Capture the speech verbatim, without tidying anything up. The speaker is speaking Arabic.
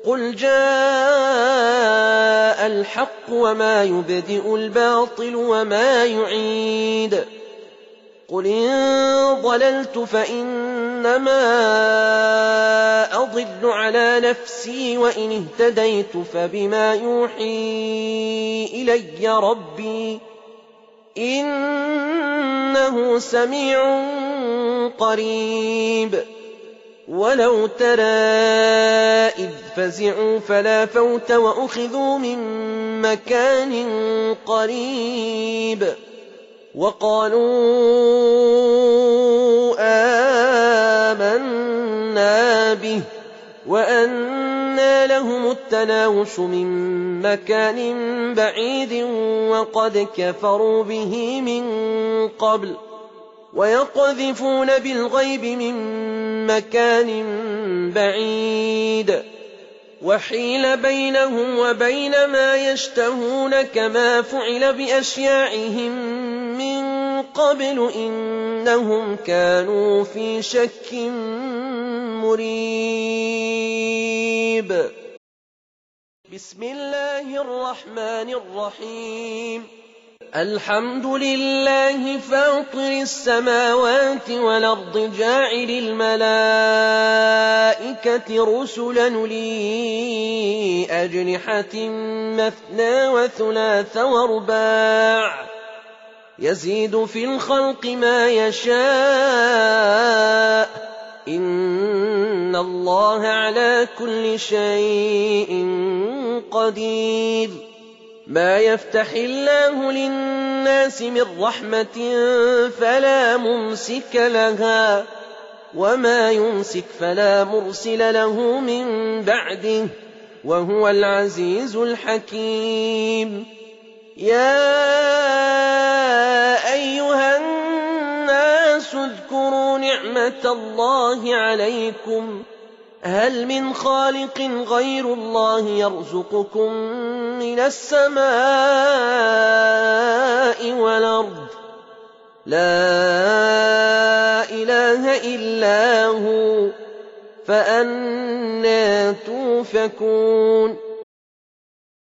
قُلْ جَاءَ الْحَقُّ وَمَا يُبْدِئُ الْبَاطِلُ وَمَا يُعِيدُ قُلْ إِن ضَلَلْتُ فَإِنَّمَا أَضِلُّ عَلَىٰ نَفْسِي وَإِنِ اهْتَدَيْتُ فَبِمَا يُوحِي إِلَيَّ رَبِّي إِنَّهُ سَمِيعٌ قَرِيبٌ وَلَوْ تَرَىٰ إِذْ فَزِعُوا فَلَا فَوْتَ وَأُخِذُوا مِن مَّكَانٍ قَرِيبٍ وَقَالُوا آمَنَّا بِهِ وَأَنَّىٰ لَهُمُ التَّنَاوُشُ مِن مَّكَانٍ بَعِيدٍ وَقَدْ كَفَرُوا بِهِ مِن قَبْلُ وَيَقْذِفُونَ بِالْغَيْبِ مِن مَّكَانٍ بَعِيدٍ وَحِيلَ بَيْنَهُمْ وَبَيْنَ مَا يَشْتَهُونَ كَمَا فُعِلَ بِأَشْيَاعِهِم مِّن قَبْلُ إِنَّهُمْ كَانُوا فِي شَكٍّ مُّرِيبٍ بسم الله الرحمن الرحيم الحمد لله فاطر السماوات والأرض جاعل الملائكة رسلا لي أجنحة مثنى وثلاث ورباع يزيد في الخلق ما يشاء إن الله على كل شيء قدير ما يفتح الله للناس من رحمة فلا ممسك لها وما يمسك فلا مرسل له من بعده وهو العزيز الحكيم يا أيها الناس اذكروا نعمة الله عليكم هل من خالق غير الله يرزقكم من السماء والأرض لا إله إلا هو فأنى توفكون